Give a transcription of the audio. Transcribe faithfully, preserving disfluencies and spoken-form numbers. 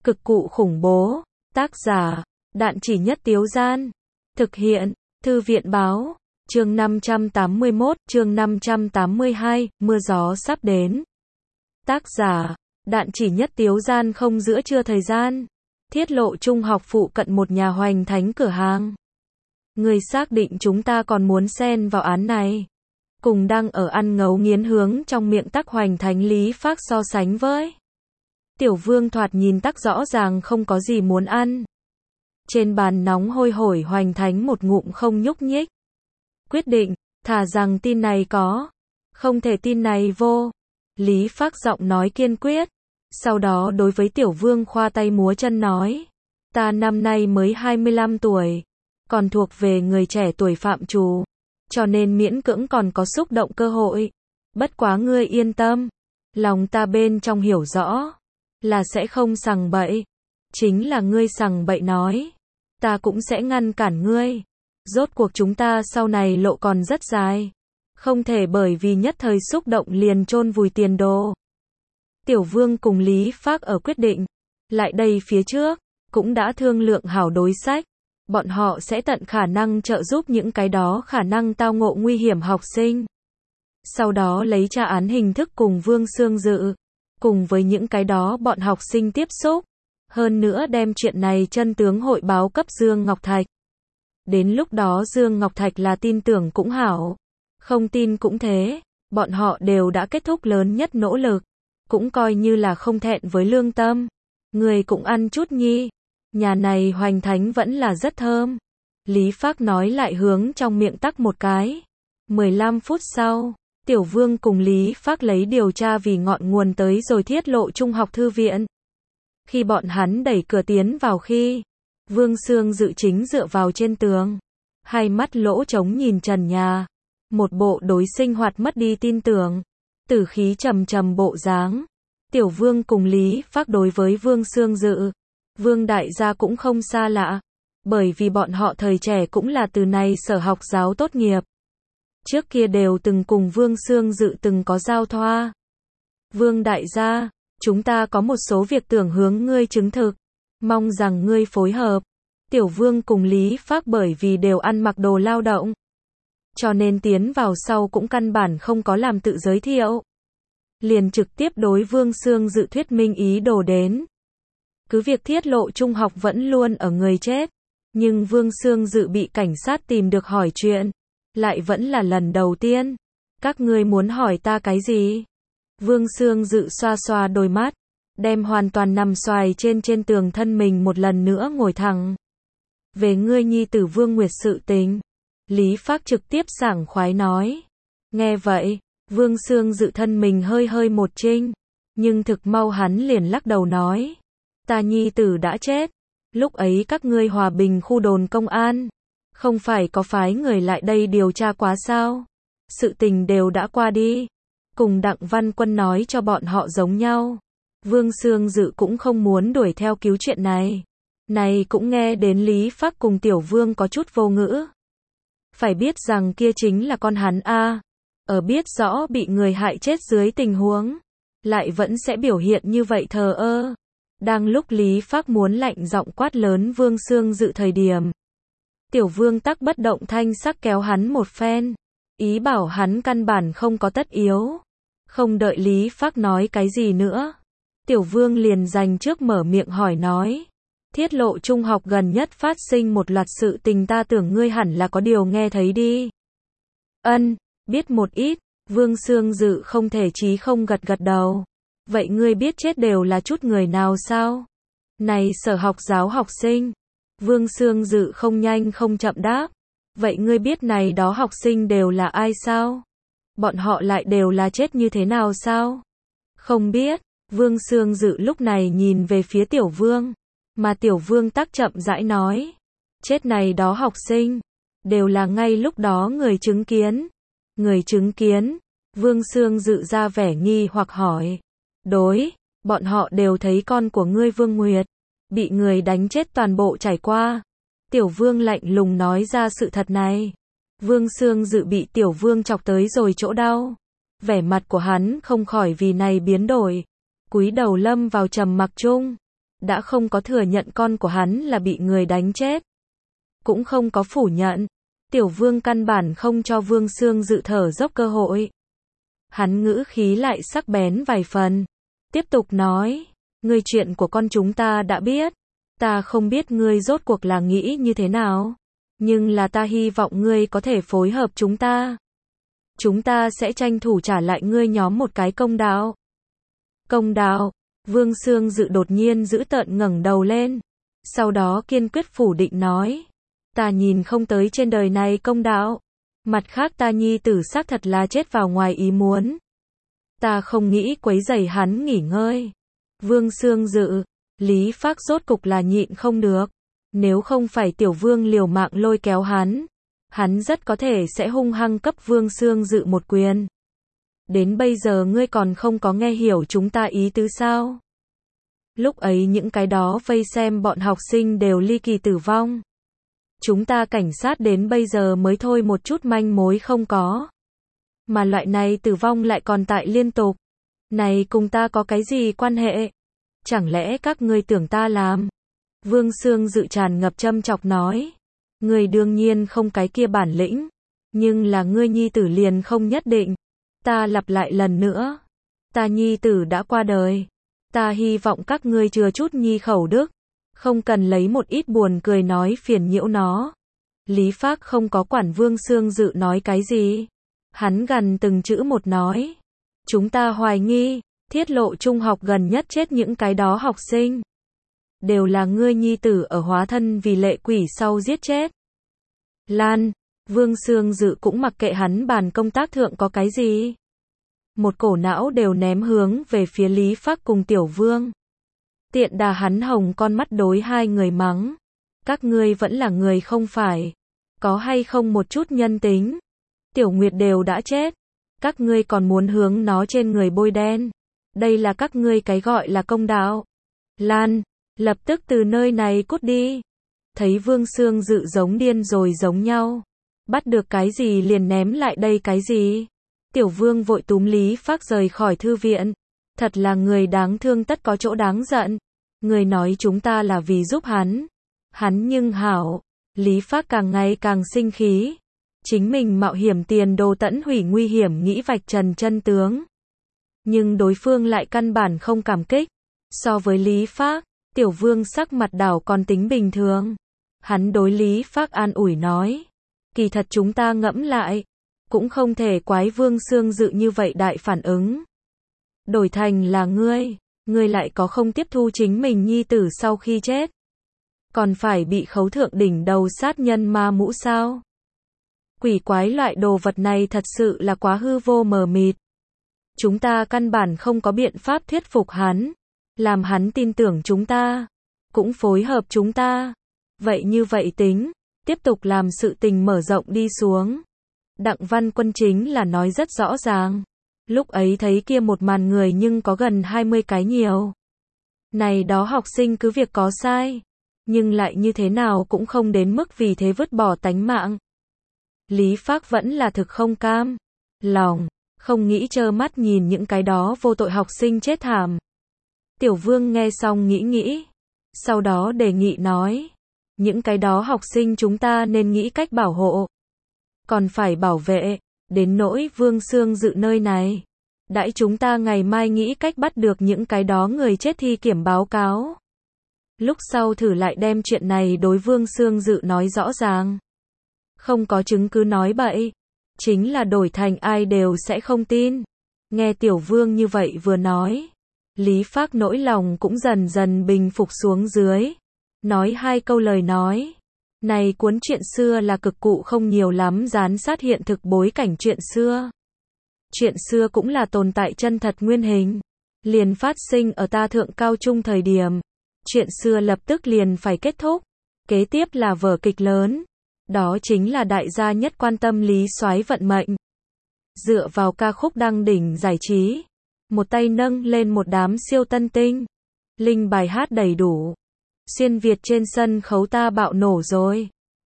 Cực cụ khủng bố. Tác giả, Đạn Chỉ Nhất Tiếu Gian. Thực hiện, Thư viện báo. Chương năm trăm tám mươi mốt, chương năm trăm tám mươi hai, mưa gió sắp đến. Tác giả, Đạn Chỉ Nhất Tiếu Gian. Không giữa trưa thời gian, Thiết Lộ trung học phụ cận một nhà hoành thánh cửa hàng. Người xác định chúng ta còn muốn xen vào án này? Cùng đang ở ăn ngấu nghiến hướng trong miệng tắc hoành thánh Lý Phác so sánh với. Tiểu Vương thoạt nhìn tắc rõ ràng không có gì muốn ăn. Trên bàn nóng hôi hổi hoành thánh một ngụm không nhúc nhích. Quyết định, thà rằng tin này có, không thể tin này vô. Lý Phác giọng nói kiên quyết. Sau đó đối với Tiểu Vương khoa tay múa chân nói. Ta năm nay mới hai mươi lăm tuổi, còn thuộc về người trẻ tuổi phạm trù, cho nên miễn cưỡng còn có xúc động cơ hội. Bất quá ngươi yên tâm, lòng ta bên trong hiểu rõ, là sẽ không sằng bậy. Chính là ngươi sằng bậy nói, ta cũng sẽ ngăn cản ngươi. Rốt cuộc chúng ta sau này lộ còn rất dài, không thể bởi vì nhất thời xúc động liền chôn vùi tiền đồ. Tiểu Vương cùng Lý Phác ở quyết định, lại đây phía trước, cũng đã thương lượng hảo đối sách. Bọn họ sẽ tận khả năng trợ giúp những cái đó khả năng tao ngộ nguy hiểm học sinh. Sau đó lấy tra án hình thức cùng Vương Sương Dự, cùng với những cái đó bọn học sinh tiếp xúc. Hơn nữa đem chuyện này chân tướng hội báo cấp Dương Ngọc Thạch. Đến lúc đó Dương Ngọc Thạch là tin tưởng cũng hảo, không tin cũng thế. Bọn họ đều đã kết thúc lớn nhất nỗ lực, cũng coi như là không thẹn với lương tâm. Người cũng ăn chút nhi, nhà này hoành thánh vẫn là rất thơm. Lý Phác nói lại hướng trong miệng tắc một cái. mười lăm phút sau, Tiểu Vương cùng Lý Phác lấy điều tra vì ngọn nguồn tới rồi Thiết Lộ trung học thư viện. Khi bọn hắn đẩy cửa tiến vào khi, Vương Sương Dự chính dựa vào trên tường, hai mắt lỗ trống nhìn trần nhà, một bộ đối sinh hoạt mất đi tin tưởng, tử khí trầm trầm bộ dáng. Tiểu Vương cùng Lý Phác đối với Vương Sương Dự, Vương đại gia cũng không xa lạ, bởi vì bọn họ thời trẻ cũng là từ này sở học giáo tốt nghiệp. Trước kia đều từng cùng Vương Sương Dự từng có giao thoa. Vương đại gia, chúng ta có một số việc tưởng hướng ngươi chứng thực, mong rằng ngươi phối hợp. Tiểu Vương cùng Lý Phác bởi vì đều ăn mặc đồ lao động, cho nên tiến vào sau cũng căn bản không có làm tự giới thiệu, liền trực tiếp đối Vương Sương Dự thuyết minh ý đồ đến. Cứ việc Thiết Lộ trung học vẫn luôn ở người chết, nhưng Vương Sương Dự bị cảnh sát tìm được hỏi chuyện, lại vẫn là lần đầu tiên. Các ngươi muốn hỏi ta cái gì? Vương Sương Dự xoa xoa đôi mắt, đem hoàn toàn nằm xoài trên trên tường thân mình một lần nữa ngồi thẳng. Về ngươi nhi tử Vương Nguyệt sự tình. Lý Phác trực tiếp sảng khoái nói. Nghe vậy, Vương Sương Dự thân mình hơi hơi một trinh, nhưng thực mau hắn liền lắc đầu nói. Ta nhi tử đã chết, lúc ấy các ngươi Hòa Bình khu đồn công an, không phải có phái người lại đây điều tra quá sao? Sự tình đều đã qua đi, cùng Đặng Văn Quân nói cho bọn họ giống nhau. Vương Sương Dự cũng không muốn đuổi theo cứu chuyện này. Này cũng nghe đến Lý Phác cùng Tiểu Vương có chút vô ngữ. Phải biết rằng kia chính là con hắn a, ở biết rõ bị người hại chết dưới tình huống, lại vẫn sẽ biểu hiện như vậy thờ ơ. Đang lúc Lý Phác muốn lạnh giọng quát lớn Vương Sương Dự thời điểm, Tiểu Vương tắc bất động thanh sắc kéo hắn một phen, ý bảo hắn căn bản không có tất yếu. Không đợi Lý Phác nói cái gì nữa, Tiểu Vương liền dành trước mở miệng hỏi nói. Thiết Lộ trung học gần nhất phát sinh một loạt sự tình, ta tưởng ngươi hẳn là có điều nghe thấy đi. Ân, biết một ít. Vương Sương Dự không thể chí không gật gật đầu. Vậy ngươi biết chết đều là chút người nào sao? Này sở học giáo học sinh. Vương Sương Dự không nhanh không chậm đáp. Vậy ngươi biết này đó học sinh đều là ai sao? Bọn họ lại đều là chết như thế nào sao? Không biết. Vương Sương Dự lúc này nhìn về phía Tiểu Vương, mà Tiểu Vương tắc chậm rãi nói. Chết này đó học sinh, đều là ngay lúc đó người chứng kiến. Người chứng kiến? Vương Sương Dự ra vẻ nghi hoặc hỏi. Đối, bọn họ đều thấy con của ngươi Vương Nguyệt bị người đánh chết toàn bộ trải qua. Tiểu Vương lạnh lùng nói ra sự thật này. Vương Sương Dự bị Tiểu Vương chọc tới rồi chỗ đau. Vẻ mặt của hắn không khỏi vì này biến đổi, cúi đầu lâm vào trầm mặc chung. đã không có thừa nhận con của hắn là bị người đánh chết. Cũng không có phủ nhận. Tiểu Vương căn bản không cho Vương Xương Dự thở dốc cơ hội. Hắn ngữ khí lại sắc bén vài phần. Tiếp tục nói, ngươi chuyện của con chúng ta đã biết. Ta không biết ngươi rốt cuộc là nghĩ như thế nào. Nhưng là ta hy vọng ngươi có thể phối hợp chúng ta. Chúng ta sẽ tranh thủ trả lại ngươi nhóm một cái công đạo. Công đạo. Vương Xương Dự đột nhiên dữ tợn ngẩng đầu lên. Sau đó kiên quyết phủ định nói. Ta nhìn không tới trên đời này công đạo. Mặt khác ta nhi tử xác thật là chết vào ngoài ý muốn. Ta không nghĩ quấy rầy hắn nghỉ ngơi. Vương Xương Dự, Lý Phác rốt cục là nhịn không được. Nếu không phải Tiểu Vương liều mạng lôi kéo hắn, hắn rất có thể sẽ hung hăng cấp Vương Xương Dự một quyền. Đến bây giờ ngươi còn không có nghe hiểu chúng ta ý tứ sao? Lúc ấy những cái đó vây xem bọn học sinh đều ly kỳ tử vong. Chúng ta cảnh sát đến bây giờ mới thôi một chút manh mối không có. Mà loại này tử vong lại còn tại liên tục. Này cùng ta có cái gì quan hệ? Chẳng lẽ các ngươi tưởng ta làm? Vương Xương Dự tràn ngập châm chọc nói. Ngươi đương nhiên không cái kia bản lĩnh. Nhưng là ngươi nhi tử liền không nhất định. Ta lặp lại lần nữa. Ta nhi tử đã qua đời. Ta hy vọng các ngươi chừa chút nhi khẩu đức. Không cần lấy một ít buồn cười nói phiền nhiễu nó. Lý Phác không có quản Vương Xương Dự nói cái gì. Hắn gần từng chữ một nói. Chúng ta hoài nghi, Thiết Lộ trung học gần nhất chết những cái đó học sinh. Đều là ngươi nhi tử ở hóa thân vì lệ quỷ sau giết chết. Lan, Vương Xương Dự cũng mặc kệ hắn bàn công tác thượng có cái gì. Một cổ não đều ném hướng về phía Lý Phác cùng Tiểu Vương. Tiện đà hắn hồng con mắt đối hai người mắng. Các ngươi vẫn là người không phải. Có hay không một chút nhân tính. Tiểu Nguyệt đều đã chết. Các ngươi còn muốn hướng nó trên người bôi đen. Đây là các ngươi cái gọi là công đạo. Lan, lập tức từ nơi này cút đi. Thấy Vương Xương Dự giống điên rồi giống nhau. Bắt được cái gì liền ném lại đây cái gì. Tiểu Vương vội túm Lý Phác rời khỏi thư viện. Thật là người đáng thương tất có chỗ đáng giận. Người nói chúng ta là vì giúp hắn. Hắn nhưng hảo. Lý Phác càng ngày càng sinh khí. Chính mình mạo hiểm tiền đồ tẫn hủy nguy hiểm nghĩ vạch trần chân tướng. Nhưng đối phương lại căn bản không cảm kích. So với Lý Phác, Tiểu Vương sắc mặt đảo còn tính bình thường. Hắn đối Lý Phác an ủi nói. Kỳ thật chúng ta ngẫm lại. Cũng không thể quái Vương Xương Dự như vậy đại phản ứng. Đổi thành là ngươi. Ngươi lại có không tiếp thu chính mình nhi tử sau khi chết. Còn phải bị khấu thượng đỉnh đầu sát nhân ma mũ sao? Quỷ quái loại đồ vật này thật sự là quá hư vô mờ mịt. Chúng ta căn bản không có biện pháp thuyết phục hắn. Làm hắn tin tưởng chúng ta. Cũng phối hợp chúng ta. Vậy như vậy tính. Tiếp tục làm sự tình mở rộng đi xuống. Đặng Văn Quân chính là nói rất rõ ràng. Lúc ấy thấy kia một màn người nhưng có gần hai mươi cái nhiều. Này đó học sinh cứ việc có sai. Nhưng lại như thế nào cũng không đến mức vì thế vứt bỏ tánh mạng. Lý Phác vẫn là thực không cam lòng, không nghĩ trơ mắt nhìn những cái đó vô tội học sinh chết thảm. Tiểu Vương nghe xong nghĩ nghĩ. Sau đó đề nghị nói. Những cái đó học sinh chúng ta nên nghĩ cách bảo hộ. Còn phải bảo vệ. Đến nỗi Vương Xương Dự nơi này. Đãi chúng ta ngày mai nghĩ cách bắt được những cái đó người chết thi kiểm báo cáo. Lúc sau thử lại đem chuyện này đối Vương Xương Dự nói rõ ràng. Không có chứng cứ nói bậy. Chính là đổi thành ai đều sẽ không tin. Nghe Tiểu Vương như vậy vừa nói. Lý Phác nỗi lòng cũng dần dần bình phục xuống dưới. Nói hai câu lời nói. Này cuốn chuyện xưa là cực cụ không nhiều lắm gián sát hiện thực bối cảnh chuyện xưa. Chuyện xưa cũng là tồn tại chân thật nguyên hình. Liền phát sinh ở ta thượng cao trung thời điểm. Chuyện xưa lập tức liền phải kết thúc. Kế tiếp là vở kịch lớn. Đó chính là đại gia nhất quan tâm Lý Soái vận mệnh. Dựa vào ca khúc đăng đỉnh giải trí. Một tay nâng lên một đám siêu tân tinh. Linh bài hát đầy đủ. Xuyên Việt trên sân khấu ta bạo nổ rồi.